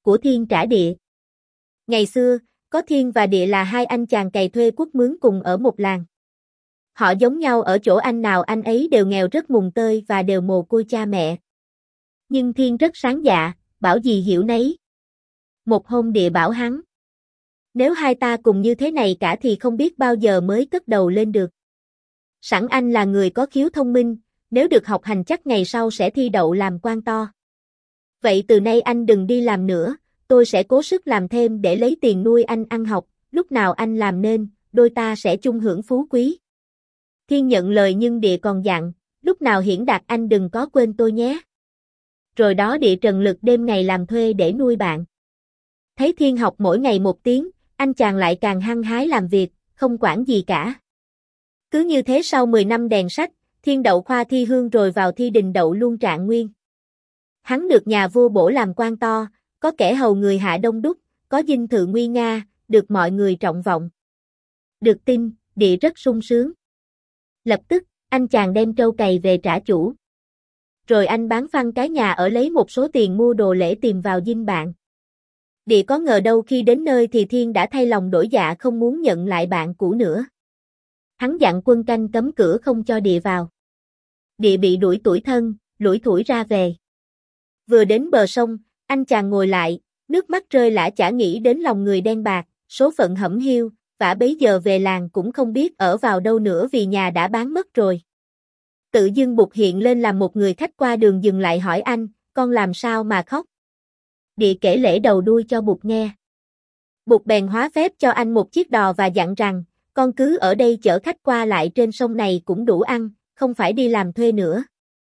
của thiên trả địa. Ngày xưa, có thiên và địa là hai anh chàng cày thuê cuốc mướn cùng ở một làng. Họ giống nhau ở chỗ anh nào anh ấy đều nghèo rất mùng tơi và đều mồ côi cha mẹ. Nhưng thiên rất sáng dạ, bảo gì hiểu nấy. Một hôm địa bảo hắn: nếu hai ta cùng như thế này cả thì không biết bao giờ mới cất đầu lên được. Sẵn anh là người có khiếu thông minh, nếu được học hành chắc ngày sau sẽ thi đậu làm quan to. Vậy từ nay anh đừng đi làm nữa, tôi sẽ cố sức làm thêm để lấy tiền nuôi anh ăn học, lúc nào anh làm nên, đôi ta sẽ chung hưởng phú quý. Thiên nhận lời nhưng địa còn dặn, lúc nào hiển đạt anh đừng có quên tôi nhé. Rồi đó địa trần lực đêm ngày làm thuê để nuôi bạn. Thấy Thiên học mỗi ngày 1 tiếng, anh chàng lại càng hăng hái làm việc, không quản gì cả. Cứ như thế sau 10 năm đèn sách, Thiên đậu khoa thi hương rồi vào thi đình đậu luôn trạng nguyên. Hắn được nhà vua bổ làm quan to, có kẻ hầu người hạ đông đúc, có dinh thự nguy nga, được mọi người trọng vọng. Được tin, địa rất sung sướng. Lập tức, anh chàng đem trâu cày về trả chủ. Rồi anh bán phăng cái nhà ở lấy một số tiền mua đồ lễ tìm vào dinh bạn. Địa có ngờ đâu khi đến nơi thì Thiên đã thay lòng đổi dạ không muốn nhận lại bạn cũ nữa. Hắn dặn quân canh cấm cửa không cho địa vào. Địa bị đuổi tủi thân, lủi thủi ra về. Vừa đến bờ sông, anh chàng ngồi lại, nước mắt rơi lã chả nghĩ đến lòng người đen bạc, số phận hẩm hiu, vả bấy giờ về làng cũng không biết ở vào đâu nữa vì nhà đã bán mất rồi. Tự dưng Bụt hiện lên làm một người khách qua đường dừng lại hỏi anh, con làm sao mà khóc? Địa kể lễ đầu đuôi cho Bụt nghe. Bụt bèn hóa phép cho anh một chiếc đò và dặn rằng, con cứ ở đây chở khách qua lại trên sông này cũng đủ ăn, không phải đi làm thuê nữa.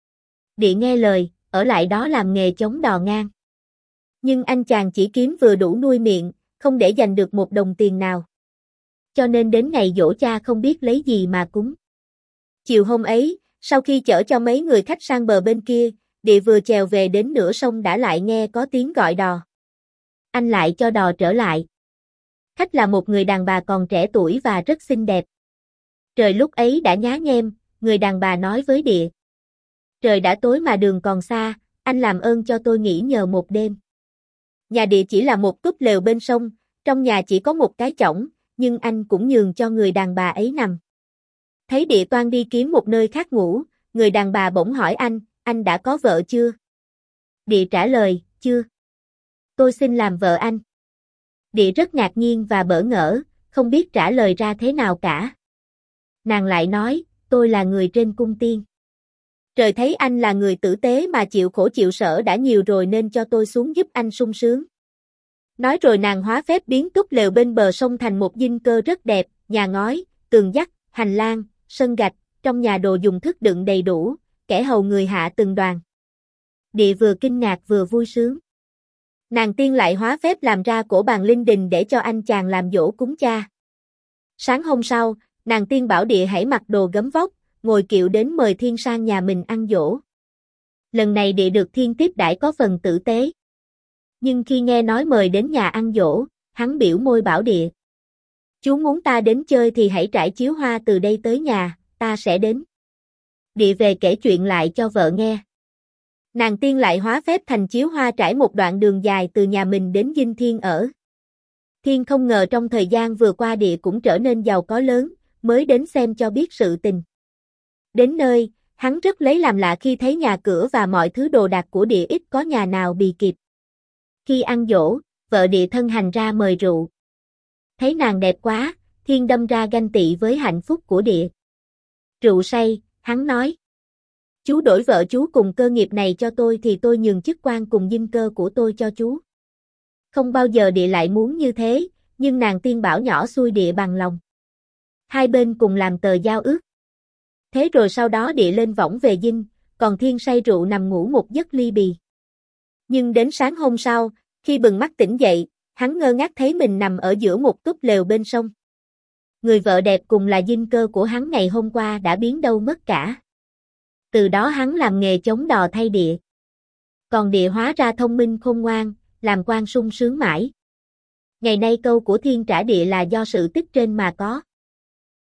Địa nghe lời, ở lại đó làm nghề chống đò ngang. Nhưng anh chàng chỉ kiếm vừa đủ nuôi miệng, không để dành được một đồng tiền nào. Cho nên đến ngày giỗ cha không biết lấy gì mà cúng. Chiều hôm ấy, sau khi chở cho mấy người khách sang bờ bên kia, Địa vừa chèo về đến nửa sông đã lại nghe có tiếng gọi đò. Anh lại cho đò trở lại. Khách là một người đàn bà còn trẻ tuổi và rất xinh đẹp. Trời lúc ấy đã nhá nhem, người đàn bà nói với Địa. Trời đã tối mà đường còn xa, anh làm ơn cho tôi nghỉ nhờ một đêm. Nhà Địa chỉ là một túp lều bên sông, trong nhà chỉ có một cái chõng, nhưng anh cũng nhường cho người đàn bà ấy nằm. Thấy Địa toan đi kiếm một nơi khác ngủ, người đàn bà bỗng hỏi anh đã có vợ chưa? Địa trả lời, chưa. Tôi xin làm vợ anh. Địa rất ngạc nhiên và bỡ ngỡ, không biết trả lời ra thế nào cả. Nàng lại nói, tôi là người trên cung tiên. Trời thấy anh là người tử tế mà chịu khổ chịu sở đã nhiều rồi nên cho tôi xuống giúp anh sung sướng. Nói rồi nàng hóa phép biến túp lều bên bờ sông thành một dinh cơ rất đẹp, nhà ngói, tường dắt, hành lang, sân gạch, trong nhà đồ dùng thức đựng đầy đủ, kẻ hầu người hạ từng đoàn. Địa vừa kinh ngạc vừa vui sướng. Nàng tiên lại hóa phép làm ra cổ bàn linh đình để cho anh chàng làm giỗ cúng cha. Sáng hôm sau, nàng tiên bảo Địa hãy mặc đồ gấm vóc, ngồi kiệu đến mời Thiên sang nhà mình ăn giỗ. Lần này Địa được Thiên tiếp đãi có phần tử tế. Nhưng khi nghe nói mời đến nhà ăn giỗ, hắn biểu môi bảo Địa. Chú muốn ta đến chơi thì hãy trải chiếu hoa từ đây tới nhà, ta sẽ đến. Địa về kể chuyện lại cho vợ nghe. Nàng tiên lại hóa phép thành chiếu hoa trải một đoạn đường dài từ nhà mình đến dinh Thiên ở. Thiên không ngờ trong thời gian vừa qua Địa cũng trở nên giàu có lớn, mới đến xem cho biết sự tình. Đến nơi, hắn rất lấy làm lạ khi thấy nhà cửa và mọi thứ đồ đạc của Địa ít có nhà nào bì kịp. Khi ăn giỗ, vợ Địa thân hành ra mời rượu. Thấy nàng đẹp quá, Thiên đâm ra ganh tị với hạnh phúc của Địa. Rượu say, hắn nói. Chú đổi vợ chú cùng cơ nghiệp này cho tôi thì tôi nhường chức quan cùng dinh cơ của tôi cho chú. Không bao giờ Địa lại muốn như thế, nhưng nàng tiên bảo nhỏ xuôi Địa bằng lòng. Hai bên cùng làm tờ giao ước. Thế rồi sau đó Địa lên võng về dinh, còn Thiên say rượu nằm ngủ một giấc ly bì. Nhưng đến sáng hôm sau, khi bừng mắt tỉnh dậy, hắn ngơ ngác thấy mình nằm ở giữa một túp lều bên sông. Người vợ đẹp cùng là dinh cơ của hắn ngày hôm qua đã biến đâu mất cả. Từ đó hắn làm nghề chống đò thay Địa. Còn Địa hóa ra thông minh khôn ngoan, làm quan sung sướng mãi. Ngày nay câu của Thiên trả địa là do sự tích trên mà có.